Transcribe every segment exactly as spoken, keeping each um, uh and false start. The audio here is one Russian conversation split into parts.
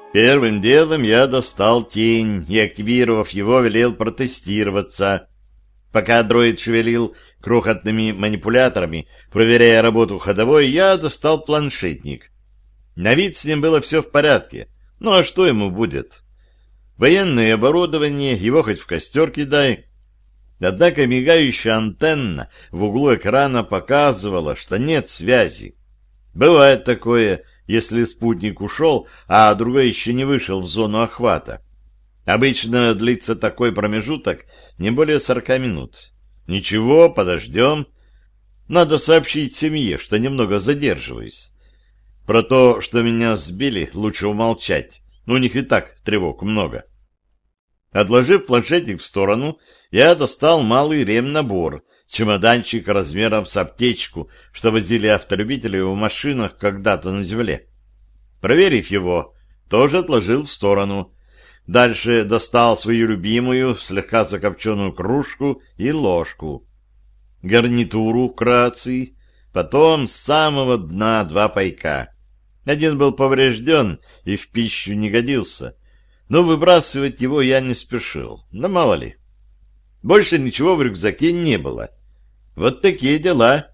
Первым делом я достал тень и, активировав его, велел протестироваться. Пока дроид шевелил крохотными манипуляторами, проверяя работу ходовой, я достал планшетник. На вид с ним было все в порядке. Ну а что ему будет? Военное оборудование, его хоть в костер кидай. Однако мигающая антенна в углу экрана показывала, что нет связи. Бывает такое, если спутник ушел, а другой еще не вышел в зону охвата. Обычно длится такой промежуток не более сорока минут. Ничего, подождем. Надо сообщить семье, что немного задерживаюсь. Про то, что меня сбили, лучше умолчать. У них и так тревог много. Отложив планшетник в сторону, я достал малый ремнабор, чемоданчик размером с аптечку, что возили автолюбители в машинах когда-то на земле. Проверив его, тоже отложил в сторону. Дальше достал свою любимую, слегка закопченную кружку и ложку. Гарнитуру к рации, потом с самого дна два пайка. Один был поврежден и в пищу не годился, но выбрасывать его я не спешил, но мало ли. Больше ничего в рюкзаке не было. Вот такие дела.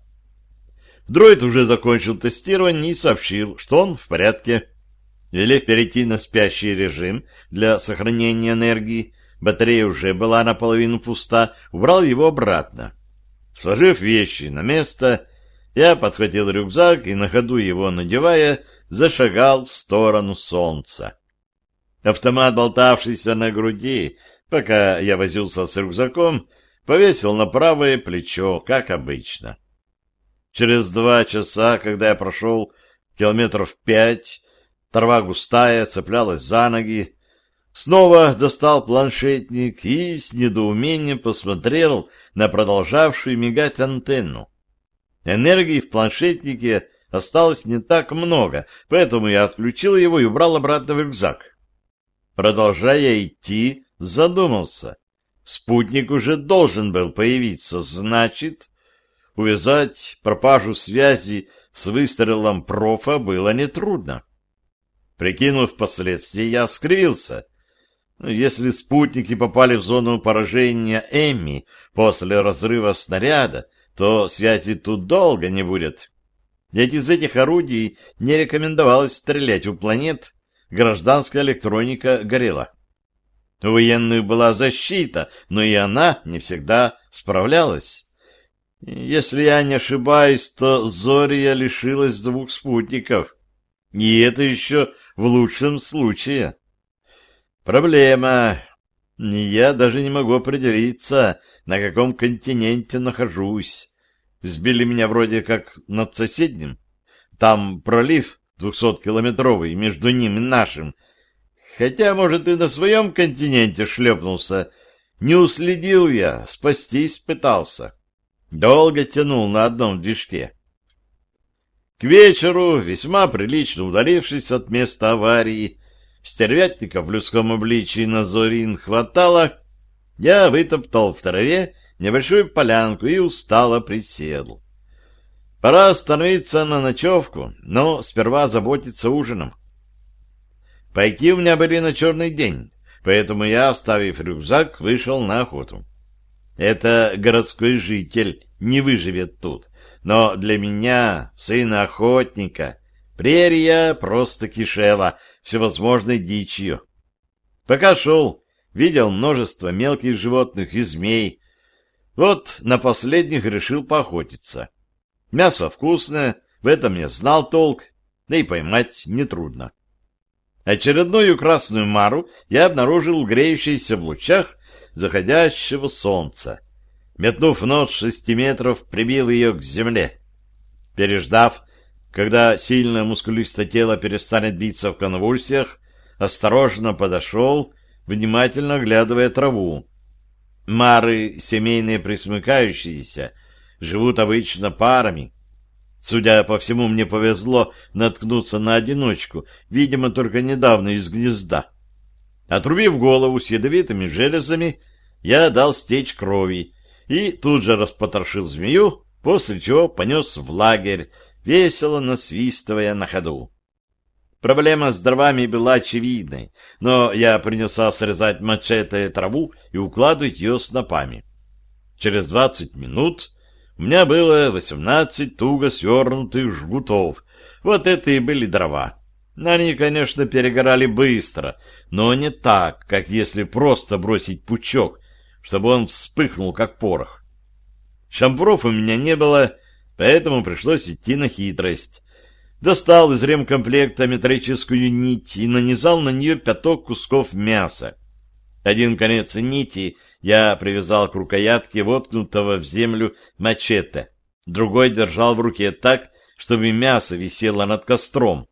Дроид уже закончил тестирование и сообщил, что он в порядке. Велев перейти на спящий режим для сохранения энергии, батарея уже была наполовину пуста, убрал его обратно. Сложив вещи на место, я подхватил рюкзак и, на ходу его надевая, зашагал в сторону солнца. Автомат, болтавшийся на груди, пока я возился с рюкзаком, повесил на правое плечо, как обычно. Через два часа, когда я прошел километров пять, трава густая, цеплялась за ноги, снова достал планшетник и с недоумением посмотрел на продолжавшую мигать антенну. Энергии в планшетнике осталось не так много, поэтому я отключил его и убрал обратно в рюкзак. Продолжая идти, задумался. Спутник уже должен был появиться, значит, увязать пропажу связи с выстрелом профа было нетрудно. Прикинув последствия, я скривился. Если спутники попали в зону поражения Эмми после разрыва снаряда, то связи тут долго не будет. Ведь из этих орудий не рекомендовалось стрелять у планет, гражданская электроника горела. У военных была защита, но и она не всегда справлялась. Если я не ошибаюсь, то Зория лишилась двух спутников. И это еще в лучшем случае. Проблема. Я даже не могу определиться, на каком континенте нахожусь. Сбили меня вроде как над соседним. Там пролив двухсоткилометровый между ним и нашим. Хотя, может, и на своем континенте шлепнулся. Не уследил я, спастись пытался. Долго тянул на одном движке. К вечеру, весьма прилично удалившись от места аварии, стервятника в людском обличии на Зорин хватало, я вытоптал в траве небольшую полянку и устало присел. Пора остановиться на ночевку, но сперва заботиться ужином. Пайки у меня были на черный день, поэтому я, оставив рюкзак, вышел на охоту. Это городской житель не выживет тут, но для меня, сына охотника, прерия просто кишела всевозможной дичью. Пока шел, видел множество мелких животных и змей. Вот на последних решил поохотиться. Мясо вкусное, в этом я знал толк, да и поймать нетрудно. Очередную красную мару я обнаружил греющейся в лучах заходящего солнца. Метнув нос шести метров, прибил ее к земле. Переждав, когда сильное мускулистое тело перестанет биться в конвульсиях, осторожно подошел, внимательно оглядывая траву. Мары, семейные пресмыкающиеся, живут обычно парами. Судя по всему, мне повезло наткнуться на одиночку, видимо, только недавно из гнезда. Отрубив голову с ядовитыми железами, я дал стечь крови и тут же распотрошил змею, после чего понес в лагерь, весело насвистывая на ходу. Проблема с дровами была очевидной, но я принялся срезать мачете траву и укладывать ее снопами. Через двадцать минут у меня было восемнадцать туго свернутых жгутов. Вот это и были дрова. Они, конечно, перегорали быстро, но не так, как если просто бросить пучок, чтобы он вспыхнул, как порох. Шампуров у меня не было, поэтому пришлось идти на хитрость. Достал из ремкомплекта металлическую нить и нанизал на нее пяток кусков мяса. Один конец нити я привязал к рукоятке воткнутого в землю мачете, другой держал в руке так, чтобы мясо висело над костром.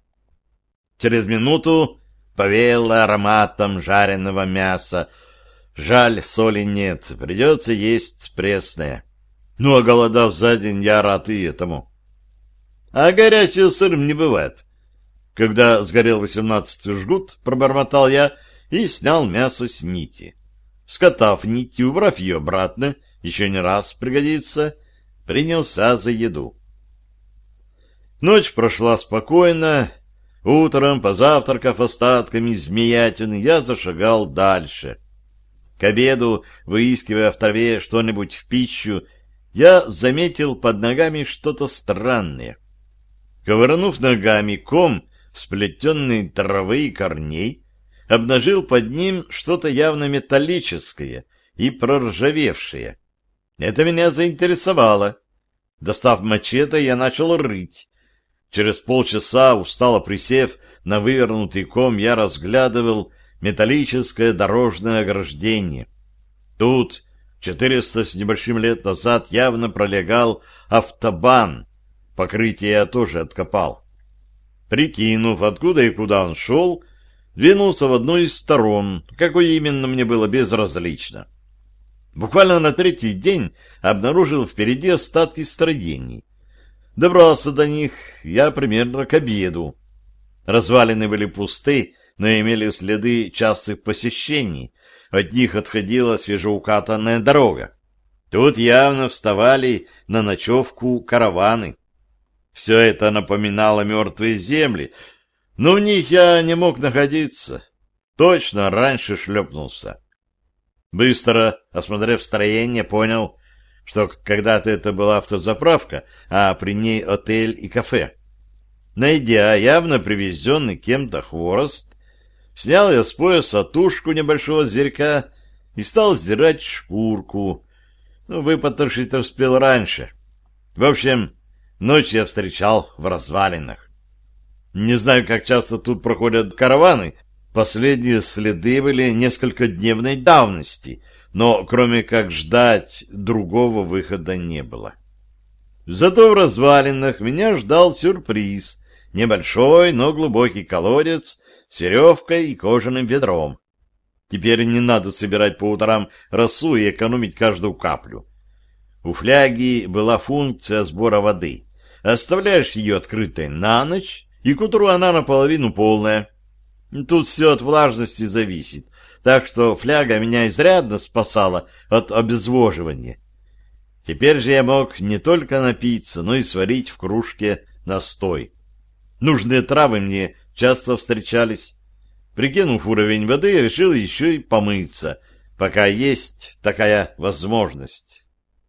Через минуту повеяло ароматом жареного мяса. Жаль, соли нет, придется есть пресное. Ну, а голодав за день, я рад и этому. А горячим сырым не бывает. Когда сгорел восемнадцатый жгут, пробормотал я и снял мясо с нити. Скотав нить и убрав ее обратно, еще не раз пригодится, принялся за еду. Ночь прошла спокойно. Утром, позавтракав остатками змеятины, я зашагал дальше. К обеду, выискивая в траве что-нибудь в пищу, я заметил под ногами что-то странное. Ковырнув ногами ком сплетенной травы и корней, обнажил под ним что-то явно металлическое и проржавевшее. Это меня заинтересовало. Достав мачете, я начал рыть. Через полчаса, устало присев на вывернутый ком, я разглядывал металлическое дорожное ограждение. Тут, четыреста с небольшим лет назад, явно пролегал автобан. Покрытие я тоже откопал. Прикинув, откуда и куда он шел, двинулся в одну из сторон, какой именно мне было безразлично. Буквально на третий день обнаружил впереди остатки строений. Добрался до них я примерно к обеду. Развалины были пусты, но имели следы частых посещений. От них отходила свежеукатанная дорога. Тут явно вставали на ночевку караваны. Все это напоминало мертвые земли, но в них я не мог находиться. Точно раньше шлепнулся. Быстро, осмотрев строение, понял, что когда-то это была автозаправка, а при ней отель и кафе. Найдя явно привезенный кем-то хворост, снял я с пояса тушку небольшого зверька и стал сдирать шкурку. Ну, выпотрошить успел раньше. В общем, ночь я встречал в развалинах. Не знаю, как часто тут проходят караваны. Последние следы были несколькодневной давности, но кроме как ждать, другого выхода не было. Зато в развалинах меня ждал сюрприз. Небольшой, но глубокий колодец с веревкой и кожаным ведром. Теперь не надо собирать по утрам росу и экономить каждую каплю. У фляги была функция сбора воды. Оставляешь ее открытой на ночь, и к утру она наполовину полная. Тут все от влажности зависит, так что фляга меня изрядно спасала от обезвоживания. Теперь же я мог не только напиться, но и сварить в кружке настой. Нужные травы мне часто встречались. Прикинув уровень воды, решил еще и помыться, пока есть такая возможность.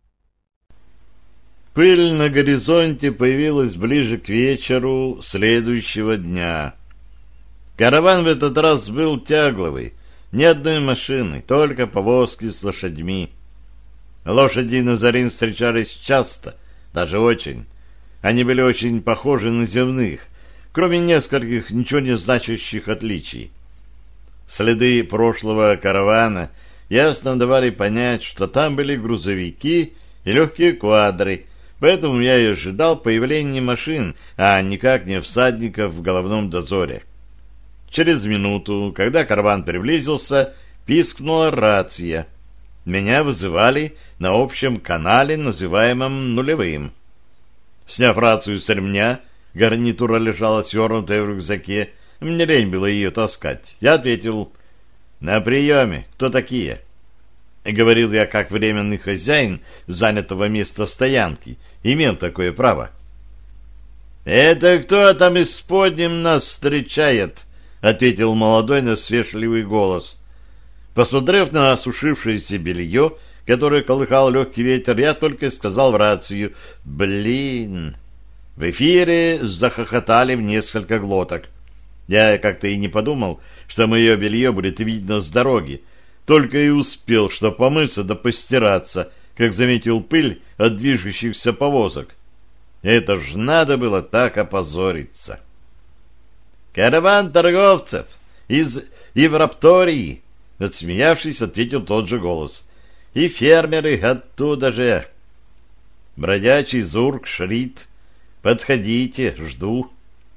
Пыль на горизонте появилась ближе к вечеру следующего дня. Караван в этот раз был тягловый, ни одной машины, только повозки с лошадьми. Лошади Назарин встречались часто, даже очень. Они были очень похожи на земных, кроме нескольких ничего не значащих отличий. Следы прошлого каравана ясно давали понять, что там были грузовики и легкие квадры, поэтому я и ожидал появления машин, а никак не всадников в головном дозоре. Через минуту, когда караван приблизился, пискнула рация. Меня вызывали на общем канале, называемом нулевым. Сняв рацию с ремня, гарнитура лежала свернутая в рюкзаке, мне лень было ее таскать. Я ответил: «На приеме. Кто такие?» Говорил я как временный хозяин занятого места стоянки, имел такое право. «Это кто там исподним нас встречает?» — ответил молодой насвешливый голос. Посмотрев на осушившееся белье, которое колыхал легкий ветер, я только сказал в рацию: «Блин!» В эфире захохотали в несколько глоток. Я как-то и не подумал, что мое белье будет видно с дороги, только и успел что помыться да постираться, как заметил пыль от движущихся повозок. Это ж надо было так опозориться. «Караван торговцев из Евраптории!» — отсмеявшись, ответил тот же голос. «И фермеры оттуда же!» «Бродячий зург Шрит, подходите, жду!»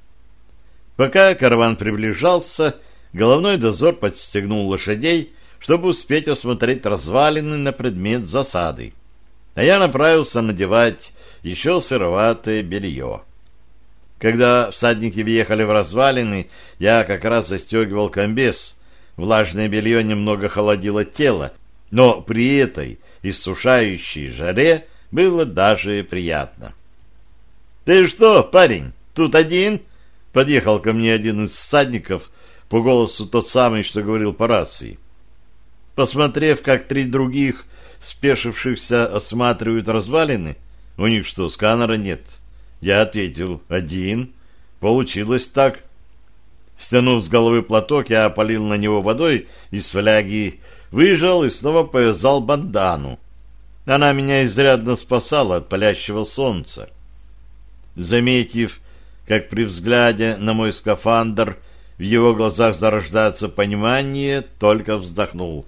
Пока караван приближался, головной дозор подстегнул лошадей, чтобы успеть осмотреть развалины на предмет засады. А я направился надевать еще сыроватое белье. Когда всадники въехали в развалины, я как раз застегивал комбез. Влажное белье немного холодило тело, но при этой иссушающей жаре было даже приятно. «Ты что, парень, тут один?» — подъехал ко мне один из всадников, по голосу тот самый, что говорил по рации. Посмотрев, как три других спешившихся осматривают развалины, у них что, сканера нет? Я ответил: один. Получилось так. Стянув с головы платок, я полил на него водой из фляги, выжал и снова повязал бандану. Она меня изрядно спасала от палящего солнца. Заметив, как при взгляде на мой скафандр в его глазах зарождается понимание, только вздохнул.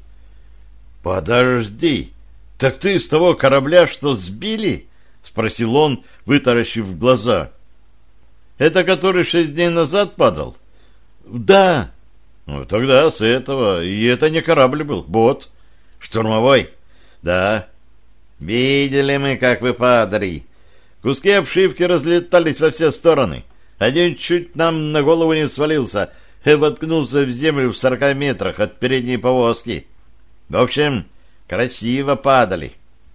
«Подожди, так ты с того корабля, что сбили?» — спросил он, вытаращив глаза. «Это который шесть дней назад падал?» «Да». «Ну, тогда с этого. И это не корабль был, бот. Штурмовой?» «Да». «Видели мы, как вы падали. Куски обшивки разлетались во все стороны. Один чуть нам на голову не свалился и воткнулся в землю в сорока метрах от передней повозки. В общем, красиво падали».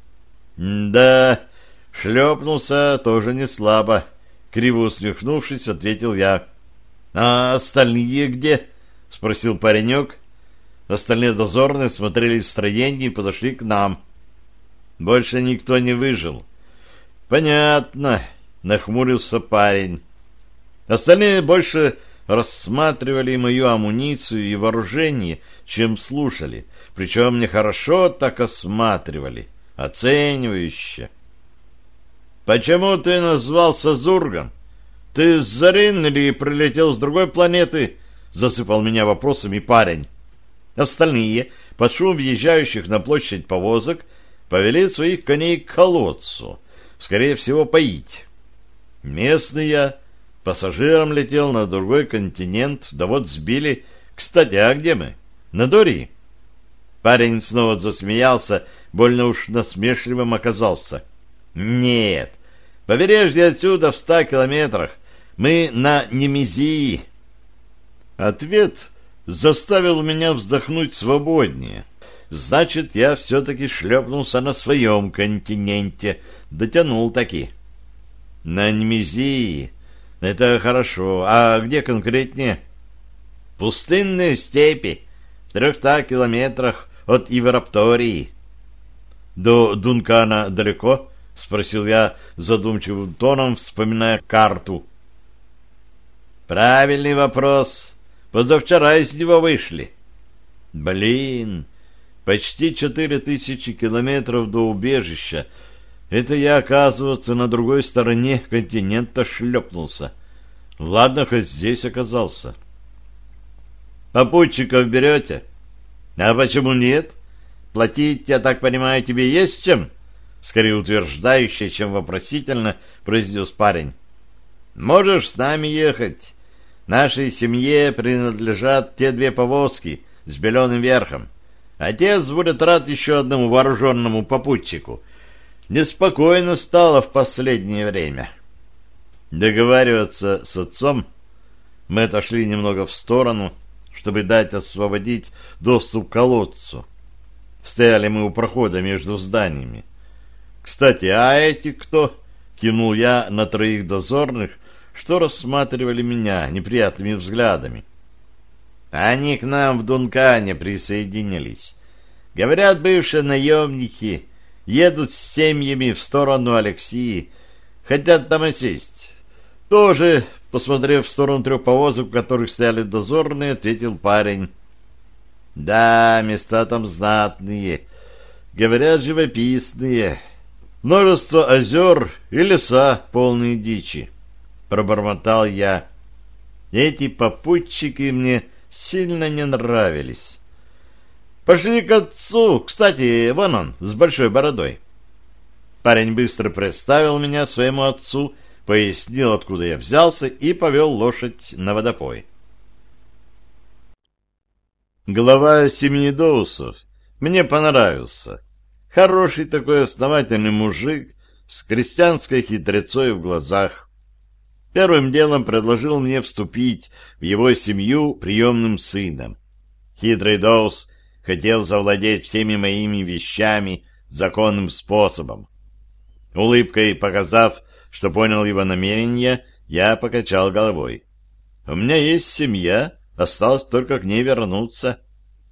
«Да, шлепнулся тоже не слабо», — криво усмехнувшись, ответил я. «А остальные где?» — спросил паренек. Остальные дозорные смотрели строение и подошли к нам. Больше никто не выжил. «Понятно», — нахмурился парень. Остальные больше рассматривали мою амуницию и вооружение, чем слушали. Причем нехорошо так осматривали, оценивающе. «Почему ты назвался Зургом? Ты с Зарин или прилетел с другой планеты?» — засыпал меня вопросами парень. Остальные, под шум въезжающих на площадь повозок, повели своих коней к колодцу, скорее всего, поить. Местный я пассажиром летел на другой континент, да вот сбили. Кстати, а где мы? На Дории? Парень снова засмеялся, больно уж насмешливым оказался. «Нет, побережье отсюда в ста километрах. Мы на Немезии». Ответ заставил меня вздохнуть свободнее. Значит, я все-таки шлепнулся на своем континенте, дотянул таки. На Немезии. Это хорошо. А где конкретнее? Пустынные степи, в трехстах километрах от Евраптории. До Дункана далеко? — спросил я задумчивым тоном, вспоминая карту. Правильный вопрос. Позавчера из него вышли. Блин, почти четыре тысячи километров до убежища. Это я, оказывается, на другой стороне континента шлепнулся. Ладно, хоть здесь оказался. Попутчиков берете? А почему нет? Платить, я так понимаю, тебе есть чем? Скорее утверждающе, чем вопросительно, произнес парень. Можешь с нами ехать. Нашей семье принадлежат те две повозки с беленым верхом. Отец будет рад еще одному вооруженному попутчику. Неспокойно стало в последнее время. Договариваться с отцом мы отошли немного в сторону, чтобы дать освободить доступ к колодцу. Стояли мы у прохода между зданиями. Кстати, а эти кто? Кинул я на троих дозорных, что рассматривали меня неприятными взглядами. Они к нам в Дункане присоединились. Говорят, бывшие наемники едут с семьями в сторону Алексии, хотят там осесть. Тоже, посмотрев в сторону трех повозок, в которых стояли дозорные, ответил парень. Да, места там знатные, говорят, живописные. Множество озер и леса, полные дичи. Пробормотал я. Эти попутчики мне сильно не нравились. Пошли к отцу. Кстати, вон он, с большой бородой. Парень быстро представил меня своему отцу, пояснил, откуда я взялся, и повел лошадь на водопой. Глава семьи Доусов мне понравился. Хороший такой основательный мужик с крестьянской хитрецой в глазах. Первым делом предложил мне вступить в его семью приемным сыном. Хитрый Доус хотел завладеть всеми моими вещами законным способом. Улыбкой показав, что понял его намерения, я покачал головой. У меня есть семья, осталось только к ней вернуться.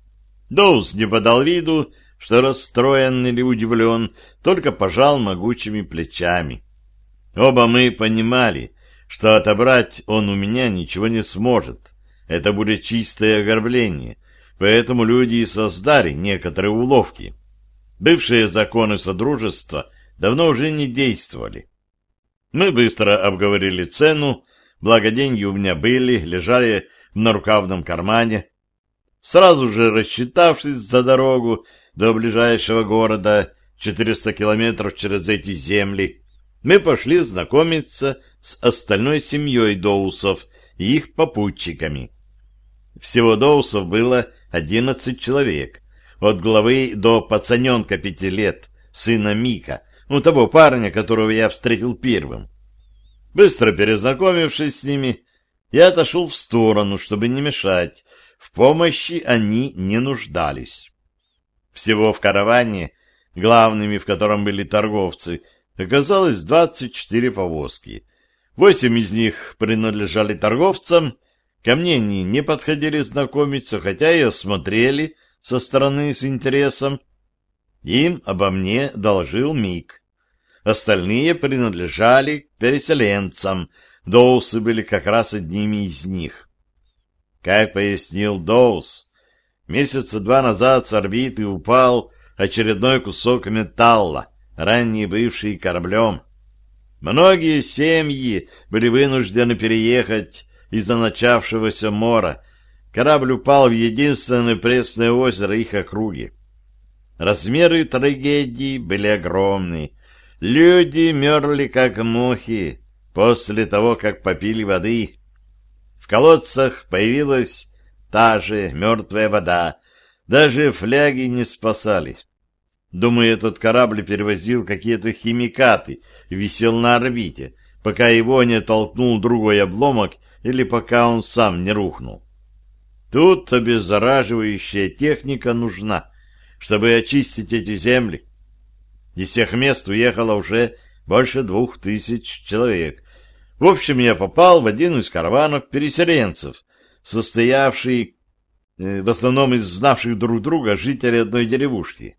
Доус не подал виду, что расстроен или удивлен, только пожал могучими плечами. Оба мы понимали, что отобрать он у меня ничего не сможет. Это будет чистое оскорбление, поэтому люди и создали некоторые уловки. Бывшие законы содружества давно уже не действовали. Мы быстро обговорили цену, благо деньги у меня были, лежали в нарукавном кармане. Сразу же рассчитавшись за дорогу до ближайшего города, четыреста километров через эти земли, мы пошли знакомиться с остальной семьей Доусов и их попутчиками. Всего Доусов было одиннадцать человек, от главы до пацаненка пяти лет, сына Мика, ну того парня, которого я встретил первым. Быстро перезнакомившись с ними, я отошел в сторону, чтобы не мешать. В помощи они не нуждались. Всего в караване, главными в котором были торговцы, оказалось двадцать четыре повозки. Восемь из них принадлежали торговцам, ко мне они не подходили знакомиться, хотя и осмотрели со стороны с интересом. Им обо мне доложил Мик. Остальные принадлежали переселенцам, Доусы были как раз одними из них. Как пояснил Доус, месяца два назад с орбиты упал очередной кусок металла, ранее бывший кораблем. Многие семьи были вынуждены переехать из-за начавшегося мора. Корабль упал в единственное пресное озеро их округи. Размеры трагедии были огромны. Люди мерли, как мухи, после того, как попили воды. В колодцах появилась та же мертвая вода. Даже фляги не спасали. Думаю, этот корабль перевозил какие-то химикаты и висел на орбите, пока его не толкнул другой обломок или пока он сам не рухнул. Тут обеззараживающая техника нужна, чтобы очистить эти земли. Из всех мест уехало уже больше двух тысяч человек. В общем, я попал в один из караванов переселенцев, состоявший э, в основном из знавших друг друга жителей одной деревушки.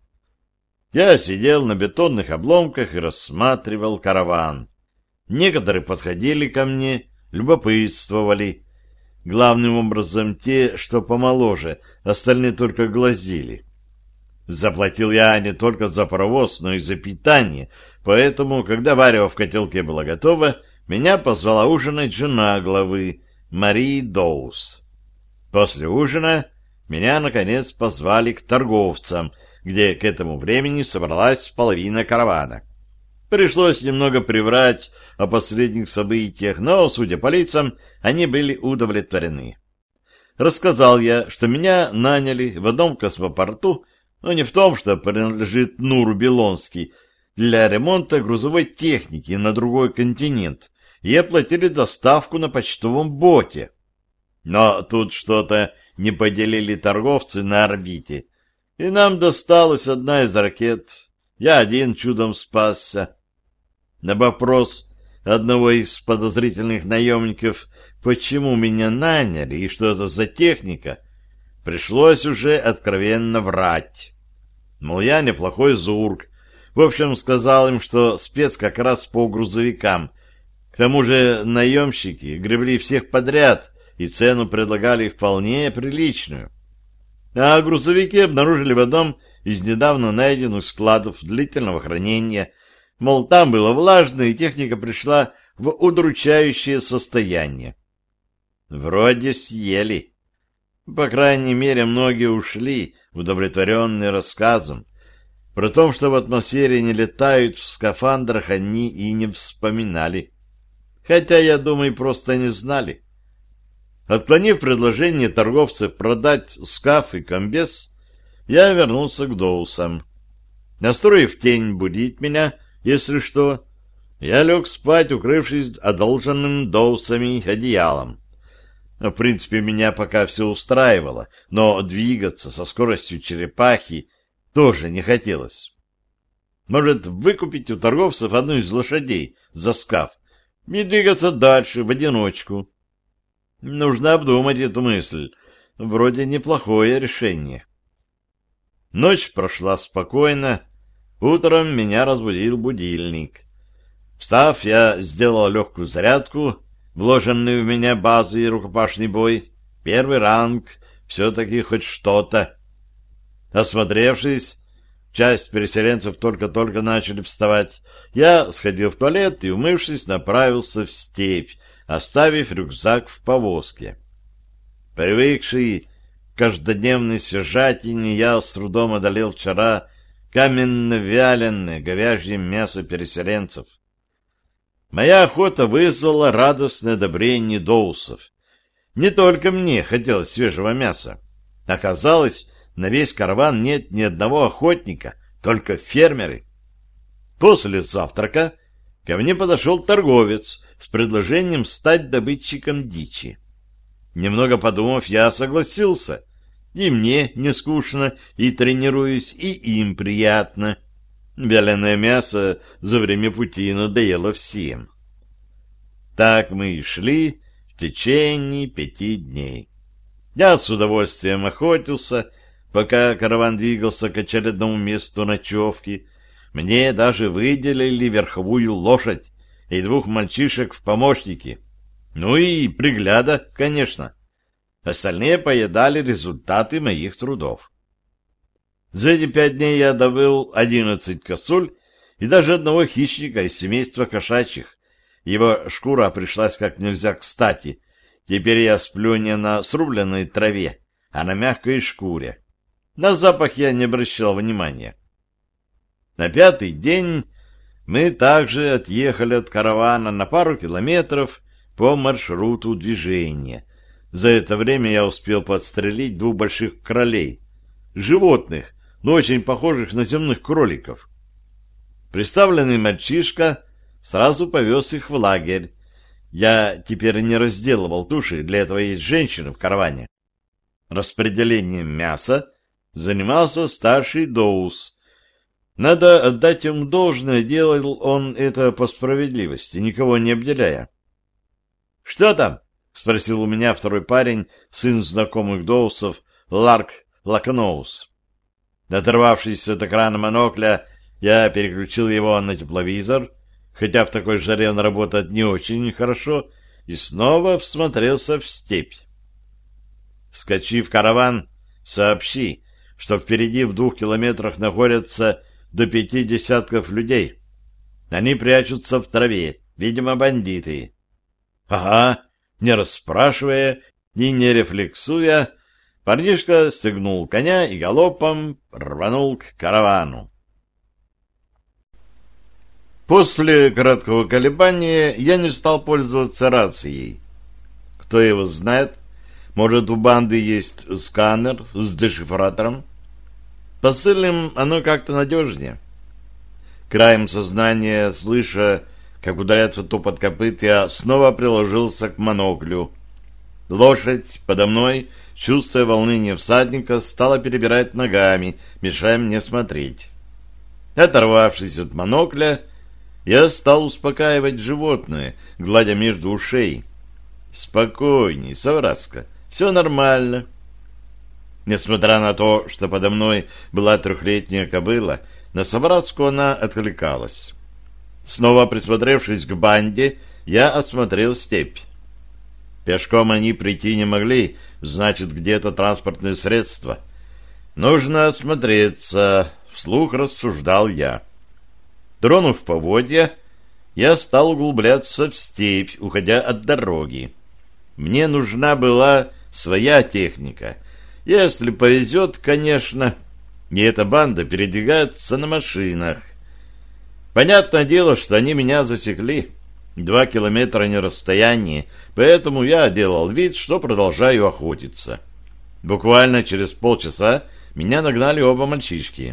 Я сидел на бетонных обломках и рассматривал караван. Некоторые подходили ко мне, любопытствовали. Главным образом те, что помоложе, остальные только глазели. Заплатил я не только за паровоз, но и за питание, поэтому, когда варево в котелке было готово, меня позвала ужинать жена главы, Мари Доус. После ужина меня, наконец, позвали к торговцам, где к этому времени собралась половина каравана. Пришлось немного приврать о последних событиях, но, судя по лицам, они были удовлетворены. Рассказал я, что меня наняли в одном космопорту, но не в том, что принадлежит Нуру Белонский, для ремонта грузовой техники на другой континент, и оплатили доставку на почтовом боте. Но тут что-то не поделили торговцы на орбите, и нам досталась одна из ракет. Я один чудом спасся. На вопрос, одного из подозрительных наемников, почему меня наняли и что это за техника, пришлось уже откровенно врать. Мол, я неплохой зург. В общем, сказал им, что спец как раз по грузовикам. К тому же наемщики гребли всех подряд и цену предлагали вполне приличную. А грузовики обнаружили в одном из недавно найденных складов длительного хранения. Мол, там было влажно, и техника пришла в удручающее состояние. Вроде съели. По крайней мере, многие ушли, удовлетворенные рассказом. Про то, что в атмосфере не летают в скафандрах, они и не вспоминали. Хотя, я думаю, просто не знали. Отклонив предложение торговцев продать скаф и комбез, я вернулся к Доусам. Настроив тень будить меня, если что, я лег спать, укрывшись одолженным Доусами одеялом. В принципе, меня пока все устраивало, но двигаться со скоростью черепахи тоже не хотелось. Может, выкупить у торговцев одну из лошадей за скаф и двигаться дальше в одиночку. Нужно обдумать эту мысль. Вроде неплохое решение. Ночь прошла спокойно. Утром меня разбудил будильник. Встав, я сделал легкую зарядку, вложенную в меня базы и рукопашный бой. Первый ранг, все-таки хоть что-то. Осмотревшись, часть переселенцев только-только начали вставать. Я сходил в туалет и, умывшись, направился в степь, оставив рюкзак в повозке. Привыкший к каждодневной свежатине, я с трудом одолел вчера каменно-вяленое говяжье мясо переселенцев. Моя охота вызвала радостное одобрение доусов. Не только мне хотелось свежего мяса. Оказалось, на весь караван нет ни одного охотника, только фермеры. После завтрака ко мне подошел торговец с предложением стать добытчиком дичи. Немного подумав, я согласился. И мне не скучно, и тренируюсь, и им приятно. Вяленое мясо за время пути надоело всем. Так мы и шли в течение пяти дней. Я с удовольствием охотился, пока караван двигался к очередному месту ночевки. Мне даже выделили верховую лошадь и двух мальчишек в помощники. Ну и пригляда, конечно. Остальные поедали результаты моих трудов. За эти пять дней я добыл одиннадцать косуль и даже одного хищника из семейства кошачьих. Его шкура пришлась как нельзя кстати. Теперь я сплю не на срубленной траве, а на мягкой шкуре. На запах я не обращал внимания. На пятый день мы также отъехали от каравана на пару километров по маршруту движения. За это время я успел подстрелить двух больших кролей, животных, но очень похожих на земных кроликов. Представленный мальчишка сразу повез их в лагерь. Я теперь не разделывал туши, для этого есть женщины в караване. Распределением мяса занимался старший доус. Надо отдать ему должное, делал он это по справедливости, никого не обделяя. — Что там? — спросил у меня второй парень, сын знакомых доусов, Ларк Лакноус. Оторвавшись от экрана монокля, я переключил его на тепловизор, хотя в такой жаре он работает не очень хорошо, и снова всмотрелся в степь. Скачи в караван, сообщи, что впереди в двух километрах находятся до пяти десятков людей. Они прячутся в траве, видимо, бандиты. — Ага. Не расспрашивая и не рефлексуя, парнишка стегнул коня и галопом рванул к каравану. После краткого колебания я не стал пользоваться рацией. Кто его знает, может, у банды есть сканер с дешифратором? Посыльным оно как-то надежнее. Краем сознания, слыша, как удаляется топот копыт, я снова приложился к моноклю. Лошадь подо мной, чувствуя волнение всадника, стала перебирать ногами, мешая мне смотреть. Оторвавшись от монокля, Я стал успокаивать животное, гладя между ушей. «Спокойней, Савраска, все нормально». Несмотря на то, что подо мной была трехлетняя кобыла, на Савраску она откликалась. Снова присмотревшись к банде, я осмотрел степь. Пешком они прийти не могли, значит, где-то транспортное средство. Нужно осмотреться, вслух рассуждал я. Тронув поводья, я стал углубляться в степь, уходя от дороги. Мне нужна была своя техника. Если повезет, конечно, и эта банда передвигается на машинах. Понятное дело, что они меня засекли. Два километра не расстояние, поэтому я делал вид, что продолжаю охотиться. Буквально через полчаса меня нагнали оба мальчишки.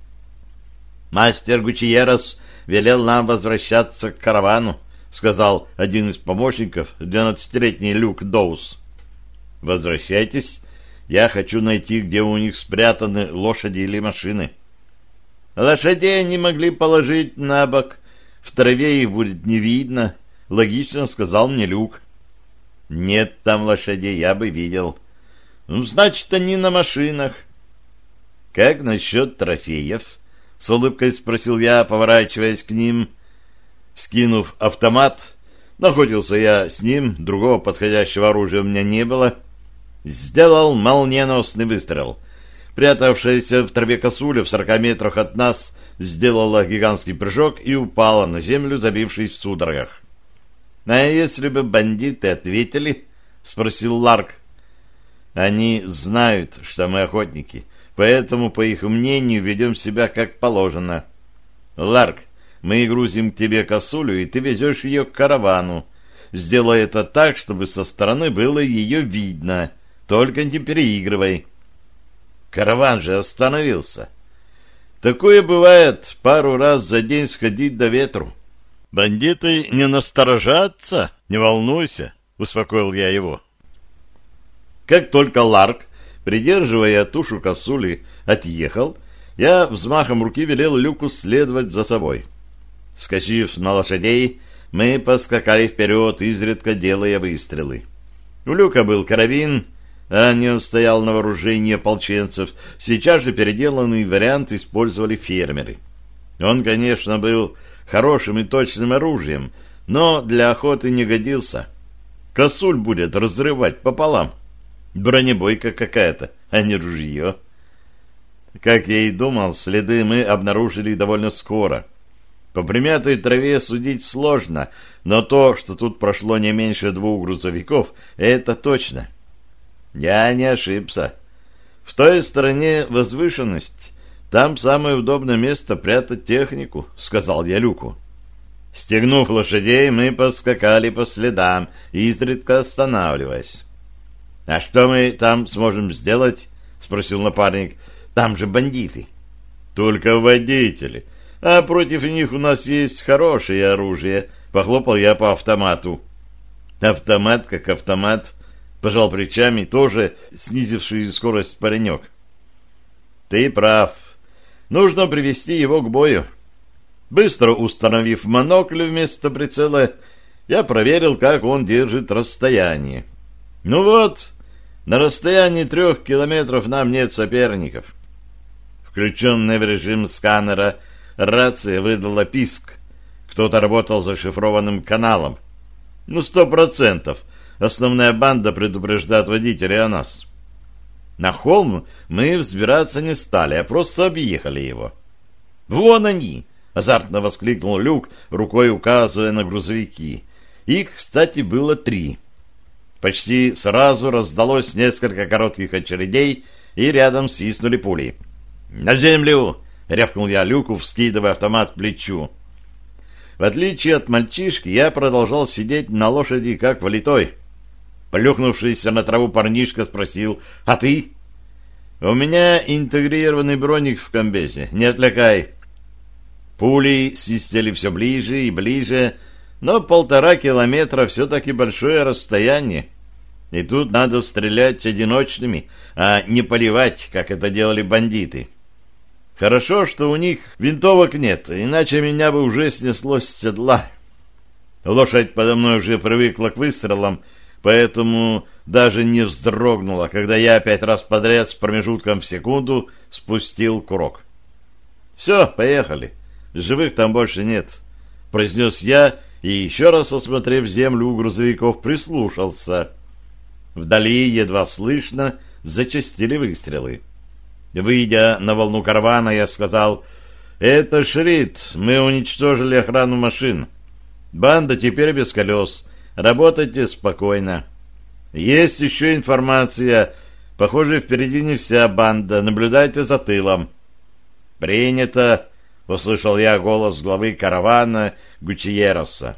«Мастер Гучиерос велел нам возвращаться к каравану», — сказал один из помощников, двенадцатилетний Люк Доус. «Возвращайтесь. Я хочу найти, где у них спрятаны лошади или машины». «Лошадей они могли положить на бок. В траве их будет не видно», — логично сказал мне Люк. «Нет там лошадей, я бы видел». «Ну, значит, они на машинах». «Как насчет трофеев?» — с улыбкой спросил я, поворачиваясь к ним. Вскинув автомат, находился я с ним, другого подходящего оружия у меня не было, сделал молниеносный выстрел. Прятавшаяся в траве косуля в сорока метрах от нас сделала гигантский прыжок и упала на землю, забившись в судорогах. «А если бы бандиты ответили?» — спросил Ларк. «Они знают, что мы охотники, поэтому, по их мнению, ведем себя как положено. Ларк, мы грузим к тебе косулю, и ты везешь ее к каравану. Сделай это так, чтобы со стороны было ее видно. Только не переигрывай». Караван же остановился. Такое бывает, пару раз за день сходить до ветру. Бандиты не насторожатся, не волнуйся, успокоил я его. Как только Ларк, придерживая тушу косули, отъехал, я взмахом руки велел Люку следовать за собой. Скачив на лошадей, мы поскакали вперед, изредка делая выстрелы. У Люка был карабин. Ранее он стоял на вооружении ополченцев, сейчас же переделанный вариант использовали фермеры. Он, конечно, был хорошим и точным оружием, но для охоты не годился. Косуль будет разрывать пополам. Бронебойка какая-то, а не ружье. Как я и думал, следы мы обнаружили довольно скоро. По примятой траве судить сложно, но то, что тут прошло не меньше двух грузовиков, это точно. Я не ошибся. В той стороне возвышенность. Там самое удобное место прятать технику, сказал я Люку. Стегнув лошадей, мы поскакали по следам, изредка останавливаясь. «А что мы там сможем сделать?» — спросил напарник. «Там же бандиты». «Только водители. А против них у нас есть хорошее оружие», — похлопал я по автомату. «Автомат как автомат», — пожал плечами тоже снизивший скорость паренек. «Ты прав. Нужно привести его к бою». Быстро установив монокль вместо прицела, я проверил, как он держит расстояние. Ну вот, на расстоянии трех километров нам нет соперников. Включенная в режим сканера рация выдала писк. Кто-то работал зашифрованным каналом. Ну, сто процентов. Основная банда предупреждает водителей о нас. На холм мы взбираться не стали, а просто объехали его. «Вон они!» — азартно воскликнул Люк, рукой указывая на грузовики. Их, кстати, было три. Почти сразу раздалось несколько коротких очередей, и рядом свистнули пули. «На землю!» — рявкнул я Люку, вскидывая автомат к плечу. В отличие от мальчишки, я продолжал сидеть на лошади, как влитой. Плюхнувшийся на траву парнишка спросил: «А ты?» «У меня интегрированный броник в комбезе. Не отвлекай». Пули свистели все ближе и ближе, но полтора километра все-таки большое расстояние. И тут надо стрелять одиночными, а не поливать, как это делали бандиты. Хорошо, что у них винтовок нет, иначе меня бы уже снесло с седла. Лошадь подо мной уже привыкла к выстрелам, поэтому даже не вздрогнула, когда я пять раз подряд с промежутком в секунду спустил курок. «Все, поехали. Живых там больше нет», — произнес я, и, еще раз осмотрев землю у грузовиков, прислушался. Вдали, едва слышно, зачастили выстрелы. Выйдя на волну каравана, я сказал: «Это Шрид, мы уничтожили охрану машин. Банда теперь без колес. Работайте спокойно. Есть еще информация. Похоже, впереди не вся банда. Наблюдайте за тылом». «Принято», — услышал я голос главы каравана Гутьерреса.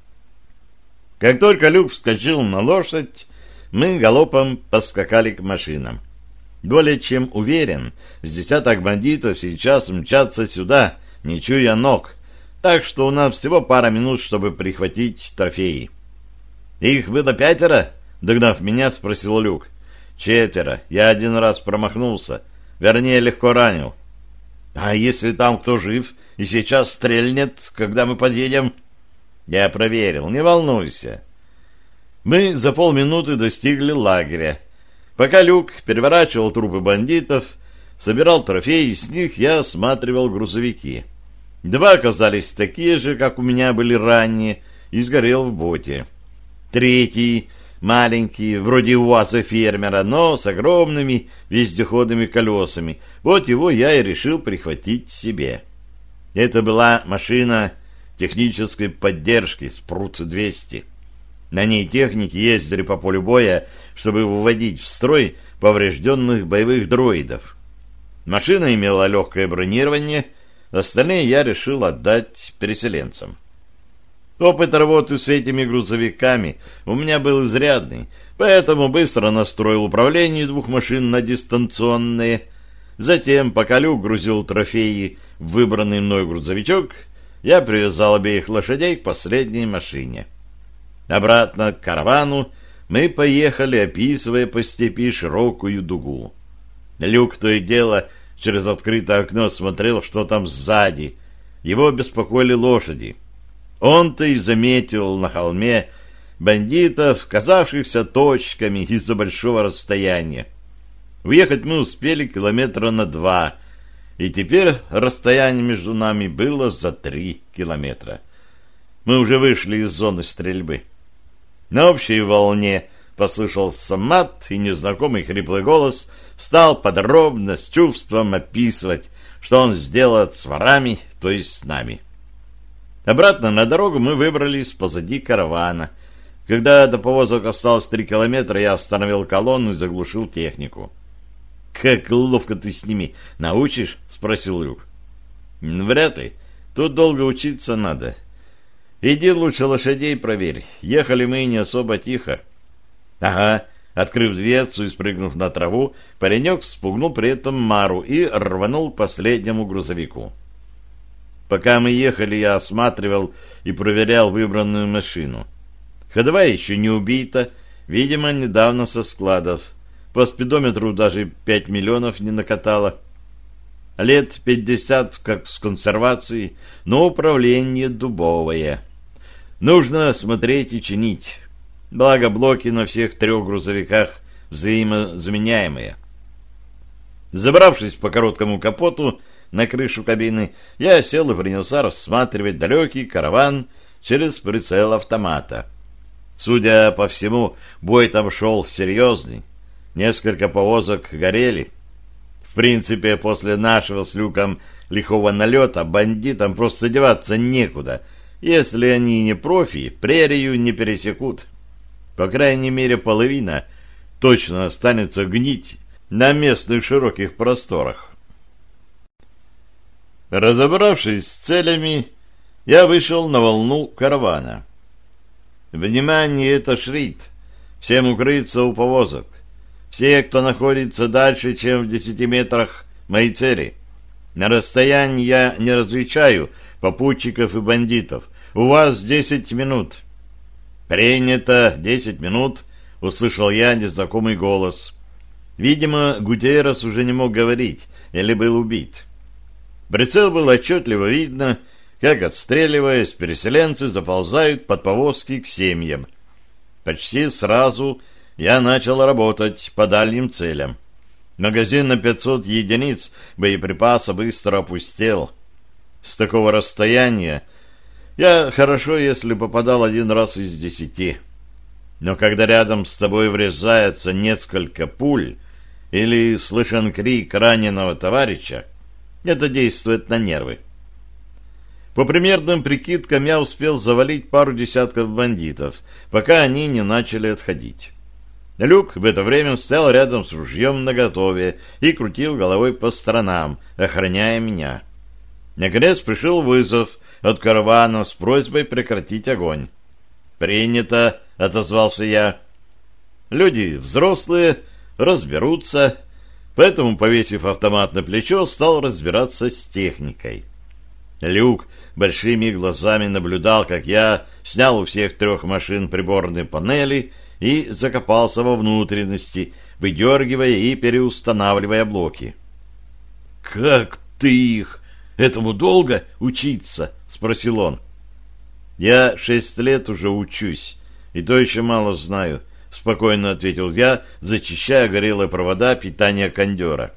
Как только Люк вскочил на лошадь, мы галопом поскакали к машинам. Более чем уверен, с десяток бандитов сейчас мчатся сюда, не чуя ног, так что у нас всего пара минут, чтобы прихватить трофеи. «Их было пятеро?» — догнав меня, спросил Люк. «Четверо. Я один раз промахнулся. Вернее, легко ранил». «А если там кто жив и сейчас стрельнет, когда мы подъедем?» «Я проверил. Не волнуйся». Мы за полминуты достигли лагеря. Пока Люк переворачивал трупы бандитов, собирал трофеи, с них я осматривал грузовики. Два оказались такие же, как у меня были ранее, и сгорел в боте. Третий, маленький, вроде УАЗа фермера, но с огромными вездеходными колесами. Вот его я и решил прихватить себе. Это была машина технической поддержки «Спрут двести». На ней техники ездили по полю боя, чтобы выводить в строй поврежденных боевых дроидов. Машина имела легкое бронирование, остальные я решил отдать переселенцам. Опыт работы с этими грузовиками у меня был изрядный, поэтому быстро настроил управление двух машин на дистанционные. Затем, пока Люк грузил трофеи в выбранный мной грузовичок, я привязал обеих лошадей к последней машине. Обратно к каравану мы поехали, описывая по степи широкую дугу. Люк то и дело через открытое окно смотрел, что там сзади. Его беспокоили лошади. Он-то и заметил на холме бандитов, казавшихся точками из-за большого расстояния. Уехать мы успели километра на два, и теперь расстояние между нами было за три километра. Мы уже вышли из зоны стрельбы. На общей волне послышался мат, и незнакомый хриплый голос стал подробно, с чувством описывать, что он сделает с ворами, то есть с нами. Обратно на дорогу мы выбрались позади каравана. Когда до повозок осталось три километра, я остановил колонну и заглушил технику. «Как ловко ты с ними научишь?» — спросил Люк. «Вряд ли. Тут долго учиться надо. Иди лучше лошадей проверь. Ехали мы не особо тихо». «Ага». Открыв дверцу и спрыгнув на траву, паренек спугнул при этом Мару и рванул к последнему грузовику. Пока мы ехали, я осматривал и проверял выбранную машину. Ходовая еще не убита, видимо, недавно со складов. По спидометру даже пять миллионов не накатала. Лет пятьдесят, как с консервацией, но управление дубовое. Нужно смотреть и чинить. Благо, блоки на всех трех грузовиках взаимозаменяемые. Забравшись по короткому капоту на крышу кабины, я сел и принялся рассматривать далекий караван через прицел автомата. Судя по всему, бой там шел серьезный. Несколько повозок горели. В принципе, после нашего с Люком лихого налета бандитам просто деваться некуда. Если они не профи, прерию не пересекут. По крайней мере, половина точно останется гнить на местных широких просторах. Разобравшись с целями, я вышел на волну каравана. Внимание, это Шрид. Всем укрыться у повозок. Все, кто находится дальше, чем в десяти метрах моей цели. На расстоянии я не различаю попутчиков и бандитов. У вас десять минут. «Принято! Десять минут!» — услышал я незнакомый голос. Видимо, Гутьеррес уже не мог говорить или был убит. Прицел был отчетливо видно, как, отстреливаясь, переселенцы заползают под повозки к семьям. Почти сразу я начал работать по дальним целям. Магазин на пятьсот единиц боеприпаса быстро опустел. С такого расстояния я хорошо, если попадал один раз из десяти. Но когда рядом с тобой врезается несколько пуль или слышен крик раненого товарища, это действует на нервы. По примерным прикидкам я успел завалить пару десятков бандитов, пока они не начали отходить. Люк в это время стоял рядом с ружьем наготове и крутил головой по сторонам, охраняя меня. Наконец пришел вызов от каравана с просьбой прекратить огонь. «Принято», — отозвался я. Люди взрослые, разберутся, поэтому, повесив автомат на плечо, стал разбираться с техникой. Люк большими глазами наблюдал, как я снял у всех трех машин приборные панели и закопался во внутренности, выдергивая и переустанавливая блоки. «Как ты их? Этому долго учиться?» — спросил он. «Я шесть лет уже учусь, и то еще мало знаю», — спокойно ответил я, зачищая горелые провода питания кондера.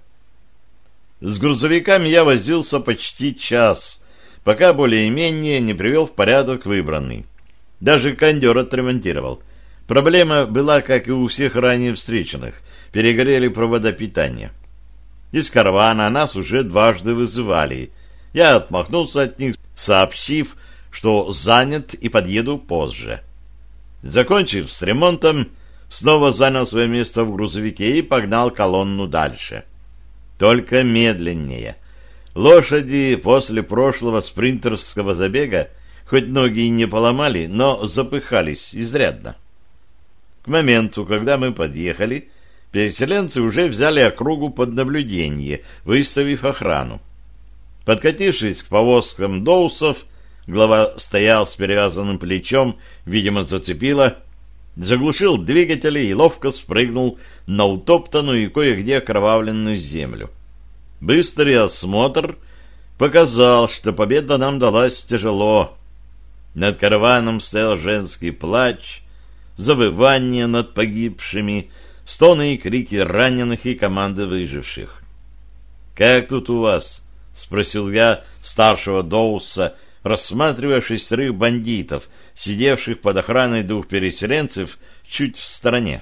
С грузовиками я возился почти час, пока более-менее не привел в порядок выбранный. Даже кондер отремонтировал. Проблема была, как и у всех ранее встреченных. Перегорели провода питания. Из каравана нас уже дважды вызывали. Я отмахнулся от них, сообщив, что занят и подъеду позже. Закончив с ремонтом, снова занял свое место в грузовике и погнал колонну дальше. Только медленнее. Лошади после прошлого спринтерского забега хоть ноги и не поломали, но запыхались изрядно. К моменту, когда мы подъехали, переселенцы уже взяли округу под наблюдение, выставив охрану. Подкатившись к повозкам доусов, глава стоял с перевязанным плечом, видимо, зацепило, заглушил двигатели и ловко спрыгнул на утоптанную и кое-где окровавленную землю. Быстрый осмотр показал, что победа нам далась тяжело. Над караваном стоял женский плач, завывание над погибшими, стоны и крики раненых и команды выживших. «Как тут у вас?» — спросил я старшего Доуса, рассматривая шестерых бандитов, сидевших под охраной двух переселенцев чуть в стороне.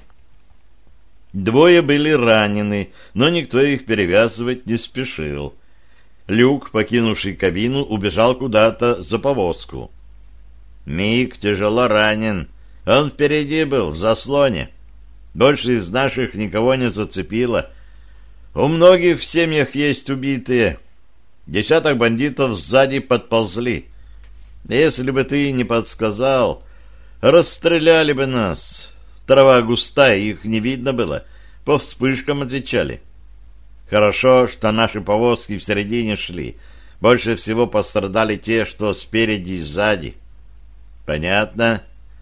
Двое были ранены, но никто их перевязывать не спешил. Люк, покинувший кабину, убежал куда-то за повозку. Мик тяжело ранен. Он впереди был, в заслоне. Больше из наших никого не зацепило. У многих в семьях есть убитые. Десяток бандитов сзади подползли. Если бы ты не подсказал, расстреляли бы нас. Трава густая, их не видно было. По вспышкам отвечали. Хорошо, что наши повозки в середине шли. Больше всего пострадали те, что спереди и сзади. Понятно.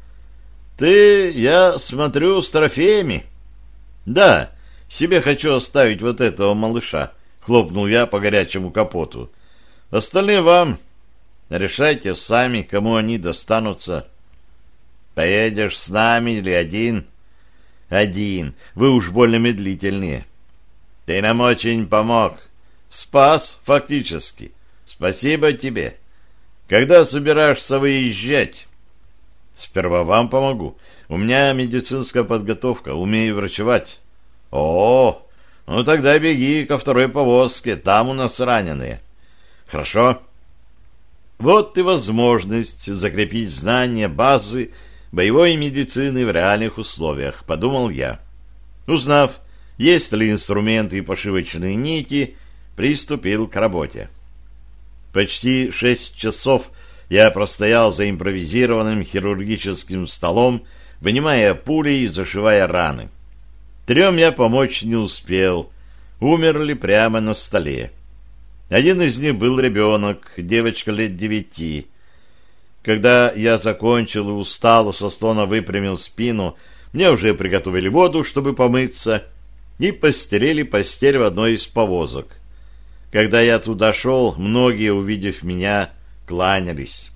Ты, я смотрю, с трофеями. Да, себе хочу оставить вот этого малыша. Хлопнул я по горячему капоту. Остальные вам. Решайте сами, кому они достанутся. Поедешь с нами или один? Один. Вы уж больно медлительнее. Ты нам очень помог. Спас, фактически. Спасибо тебе. Когда собираешься выезжать? Сперва вам помогу. У меня медицинская подготовка, умею врачевать. О, ну тогда беги ко второй повозке, там у нас раненые. Хорошо. Вот и возможность закрепить знания базы боевой медицины в реальных условиях, подумал я. Узнав, есть ли инструменты и пошивочные нити, приступил к работе. Почти шесть часов я простоял за импровизированным хирургическим столом, вынимая пули и зашивая раны. Трем я помочь не успел, умерли прямо на столе. Один из них был ребенок, девочка лет девяти. Когда я закончил и устал, со стона выпрямил спину, мне уже приготовили воду, чтобы помыться, и постелили постель в одной из повозок. Когда я туда шел, многие, увидев меня, кланялись.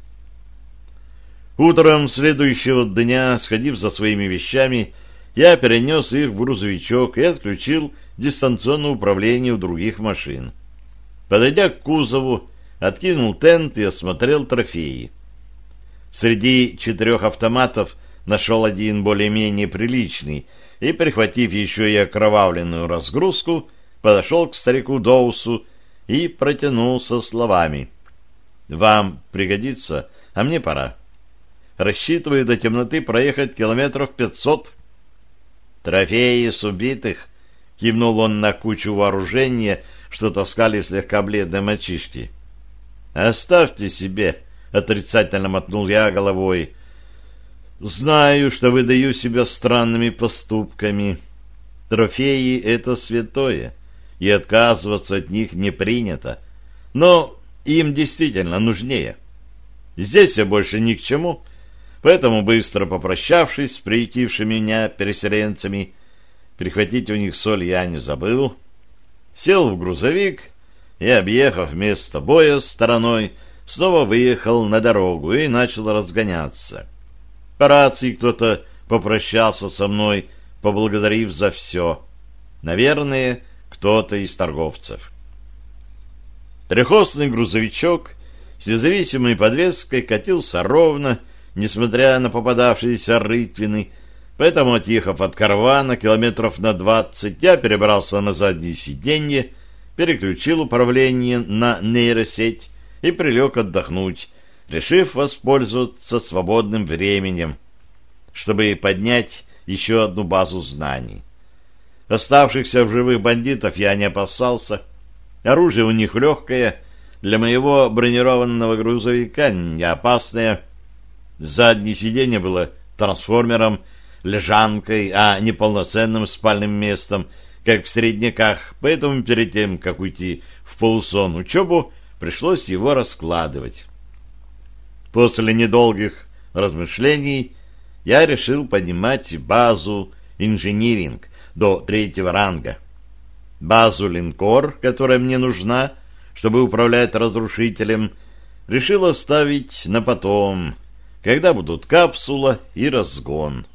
Утром следующего дня, сходив за своими вещами, я перенес их в грузовичок и отключил дистанционное управление у других машин. Подойдя к кузову, откинул тент и осмотрел трофеи. Среди четырех автоматов нашел один более-менее приличный и, прихватив еще и окровавленную разгрузку, подошел к старику Доусу и протянул со словами: «Вам пригодится, а мне пора. Рассчитываю до темноты проехать километров пятьсот». «Трофеи с убитых», — кивнул он на кучу вооружения, что таскали слегка бледные мальчишки. «Оставьте себе», — отрицательно мотнул я головой. «Знаю, что выдаю себя странными поступками. Трофеи — это святое, и отказываться от них не принято. Но им действительно нужнее. Здесь я больше ни к чему, поэтому, быстро попрощавшись с приютившими меня переселенцами, прихватить у них соль я не забыл, сел в грузовик и, объехав место боя стороной, снова выехал на дорогу и начал разгоняться. По рации кто-то попрощался со мной, поблагодарив за все. Наверное, кто-то из торговцев. Трехосный грузовичок с независимой подвеской катился ровно, несмотря на попадавшиеся рытвины, поэтому, отъехав от каравана километров на двадцать, я перебрался на заднее сиденье, переключил управление на нейросеть и прилег отдохнуть, решив воспользоваться свободным временем, чтобы поднять еще одну базу знаний. Оставшихся в живых бандитов я не опасался. Оружие у них легкое, для моего бронированного грузовика не опасное. Заднее сиденье было трансформером, лежанкой, а не полноценным спальным местом, как в средняках, поэтому перед тем, как уйти в полусон учебу, пришлось его раскладывать. После недолгих размышлений я решил поднимать базу инжиниринг до третьего ранга. Базу линкор, которая мне нужна, чтобы управлять разрушителем, решил оставить на потом, когда будут капсула и разгон.